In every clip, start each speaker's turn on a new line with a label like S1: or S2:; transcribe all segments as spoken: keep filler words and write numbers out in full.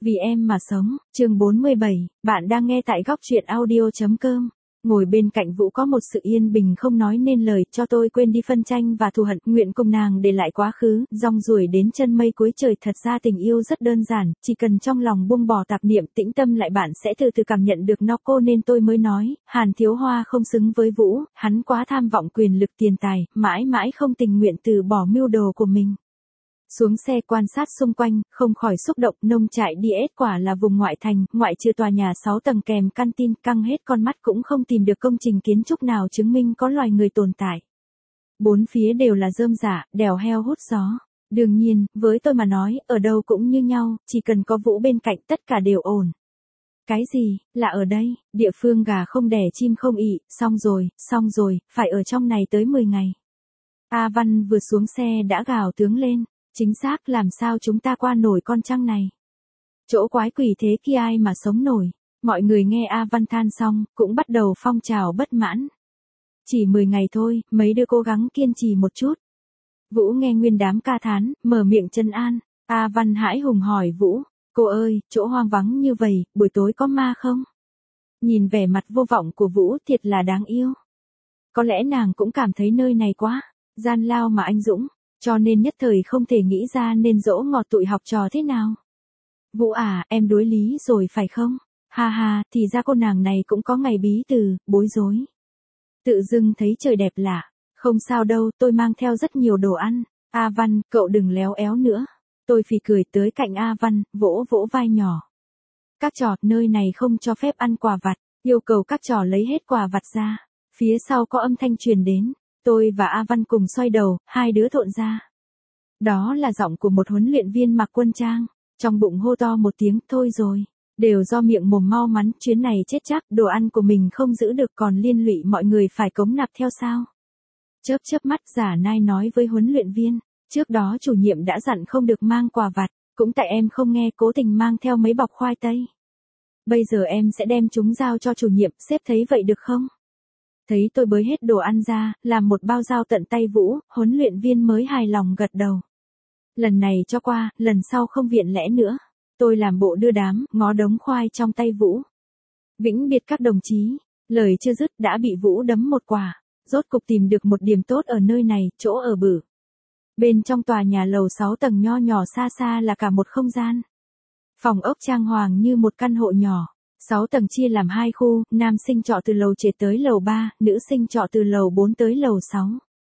S1: Vì em mà sống, chương bốn mươi bảy, bạn đang nghe tại góc truyện audio chấm com. Ngồi bên cạnh Vũ có một sự yên bình không nói nên lời, cho tôi quên đi phân tranh và thù hận, nguyện cùng nàng để lại quá khứ, rong ruổi đến chân mây cuối trời. Thật ra tình yêu rất đơn giản, chỉ cần trong lòng buông bỏ tạp niệm, tĩnh tâm lại bạn sẽ từ từ cảm nhận được nó. Cô nên tôi mới nói, Hàn Thiếu Hoa không xứng với Vũ, hắn quá tham vọng quyền lực tiền tài, mãi mãi không tình nguyện từ bỏ mưu đồ của mình. Xuống xe quan sát xung quanh, không khỏi xúc động. Nông trại đi ét quả là vùng ngoại thành, ngoại trừ tòa nhà sáu tầng kèm căn tin, căng hết con mắt cũng không tìm được công trình kiến trúc nào chứng minh có loài người tồn tại. Bốn phía đều là rơm rạ, đèo heo hút gió. Đương nhiên, với tôi mà nói, ở đâu cũng như nhau, chỉ cần có Vũ bên cạnh tất cả đều ổn. Cái gì, là ở đây, địa phương gà không đẻ chim không ị, xong rồi, xong rồi, phải ở trong này tới mười ngày. A Văn vừa xuống xe đã gào tướng lên. Chính xác, làm sao chúng ta qua nổi con trăng này? Chỗ quái quỷ thế kia ai mà sống nổi? Mọi người nghe A Văn than xong, cũng bắt đầu phong trào bất mãn. Chỉ mười ngày thôi, mấy đứa cố gắng kiên trì một chút. Vũ nghe nguyên đám ca thán, mở miệng trấn an. A Văn hãi hùng hỏi Vũ, cô ơi, chỗ hoang vắng như vậy, buổi tối có ma không? Nhìn vẻ mặt vô vọng của Vũ thiệt là đáng yêu. Có lẽ nàng cũng cảm thấy nơi này quá gian lao mà anh dũng. Cho nên nhất thời không thể nghĩ ra nên dỗ ngọt tụi học trò thế nào. Vũ à, em đối lý rồi phải không? Ha ha, thì ra cô nàng này cũng có ngày bí từ, bối rối. Tự dưng thấy trời đẹp lạ. Không sao đâu, tôi mang theo rất nhiều đồ ăn. A Văn, cậu đừng léo éo nữa. Tôi phì cười tới cạnh A Văn, vỗ vỗ vai nhỏ. Các trò, nơi này không cho phép ăn quà vặt, yêu cầu các trò lấy hết quà vặt ra. Phía sau có âm thanh truyền đến. Tôi và A Văn cùng xoay đầu, hai đứa thộn ra. Đó là giọng của một huấn luyện viên mặc quân trang. Trong bụng hô to một tiếng, thôi rồi. Đều do miệng mồm mau mắn, chuyến này chết chắc, đồ ăn của mình không giữ được còn liên lụy mọi người phải cống nạp theo sao. Chớp chớp mắt giả nai nói với huấn luyện viên. Trước đó chủ nhiệm đã dặn không được mang quà vặt, cũng tại em không nghe cố tình mang theo mấy bọc khoai tây. Bây giờ em sẽ đem chúng giao cho chủ nhiệm, sếp thấy vậy được không? Thấy tôi bới hết đồ ăn ra, làm một bao giao tận tay Vũ, huấn luyện viên mới hài lòng gật đầu. Lần này cho qua, lần sau không viện lẽ nữa. Tôi làm bộ đưa đám, ngó đống khoai trong tay Vũ. Vĩnh biệt các đồng chí, lời chưa dứt đã bị Vũ đấm một quả. Rốt cục tìm được một điểm tốt ở nơi này, chỗ ở bự. Bên trong tòa nhà lầu sáu tầng nho nhỏ xa xa là cả một không gian. Phòng ốc trang hoàng như một căn hộ nhỏ. sáu tầng chia làm hai khu, nam sinh trọ từ lầu trệt tới lầu ba, nữ sinh trọ từ lầu bốn tới lầu sáu.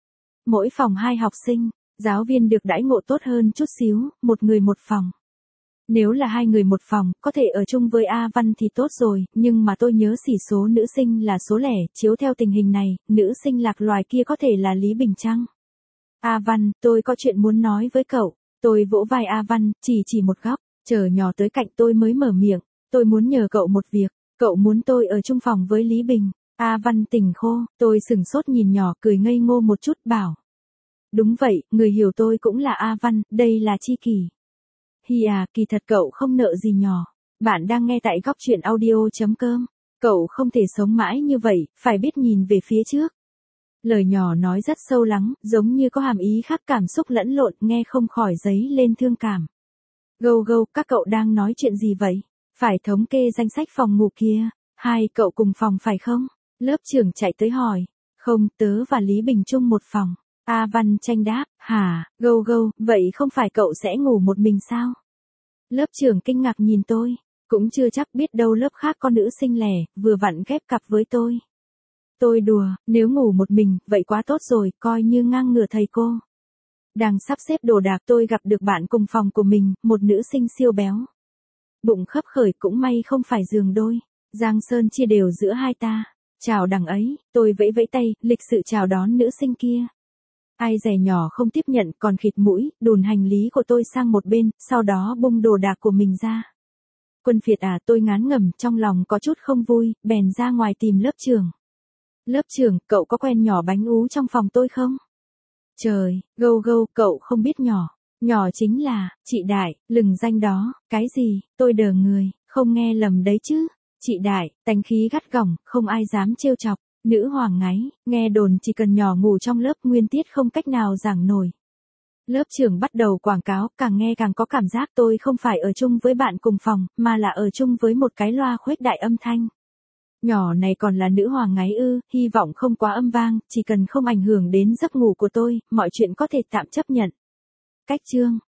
S1: Mỗi phòng hai học sinh, giáo viên được đãi ngộ tốt hơn chút xíu, một người một phòng. Nếu là hai người một phòng, có thể ở chung với A Văn thì tốt rồi, nhưng mà tôi nhớ xỉ số nữ sinh là số lẻ, chiếu theo tình hình này, nữ sinh lạc loài kia có thể là Lý Bình Trăng. A Văn, tôi có chuyện muốn nói với cậu. Tôi vỗ vai A Văn, chỉ chỉ một góc, chờ nhỏ tới cạnh tôi mới mở miệng. Tôi muốn nhờ cậu một việc, cậu muốn tôi ở chung phòng với Lý Bình. A Văn tỉnh khô, tôi sừng sốt nhìn nhỏ cười ngây ngô một chút bảo. Đúng vậy, người hiểu tôi cũng là A Văn, đây là Chi Kỳ. Hi à, kỳ thật cậu không nợ gì nhỏ. Bạn đang nghe tại góc truyện audio chấm com. Cậu không thể sống mãi như vậy, phải biết nhìn về phía trước. Lời nhỏ nói rất sâu lắng, giống như có hàm ý khác cảm xúc lẫn lộn, nghe không khỏi dấy lên thương cảm. Gâu gâu, các cậu đang nói chuyện gì vậy? Phải thống kê danh sách phòng ngủ kia. Hai cậu cùng phòng phải không? Lớp trưởng chạy tới hỏi. Không, tớ và Lý Bình chung một phòng. A Văn tranh đáp. Hả, gâu gâu, vậy không phải cậu sẽ ngủ một mình sao? Lớp trưởng kinh ngạc nhìn tôi. Cũng chưa chắc, biết đâu lớp khác có nữ sinh lẻ, vừa vặn ghép cặp với tôi. Tôi đùa, nếu ngủ một mình, vậy quá tốt rồi, coi như ngang ngửa thầy cô. Đang sắp xếp đồ đạc tôi gặp được bạn cùng phòng của mình, một nữ sinh siêu béo. Bụng khấp khởi, cũng may không phải giường đôi. Giang sơn chia đều giữa hai ta. Chào đằng ấy, tôi vẫy vẫy tay, lịch sự chào đón nữ sinh kia. Ai dè nhỏ không tiếp nhận, còn khịt mũi, đùn hành lý của tôi sang một bên, sau đó bung đồ đạc của mình ra. Quân phiệt à, tôi ngán ngẩm, trong lòng có chút không vui, bèn ra ngoài tìm lớp trưởng. Lớp trưởng, cậu có quen nhỏ bánh ú trong phòng tôi không? Trời, gâu gâu, cậu không biết nhỏ. Nhỏ chính là, chị Đại, lừng danh đó. Cái gì, tôi đờ người, không nghe lầm đấy chứ. Chị Đại, tánh khí gắt gỏng, không ai dám trêu chọc. Nữ hoàng ngáy, nghe đồn chỉ cần nhỏ ngủ trong lớp nguyên tiết không cách nào giảng nổi. Lớp trưởng bắt đầu quảng cáo, càng nghe càng có cảm giác tôi không phải ở chung với bạn cùng phòng, mà là ở chung với một cái loa khuếch đại âm thanh. Nhỏ này còn là nữ hoàng ngái ư, hy vọng không quá âm vang, chỉ cần không ảnh hưởng đến giấc ngủ của tôi, mọi chuyện có thể tạm chấp nhận. Cách chương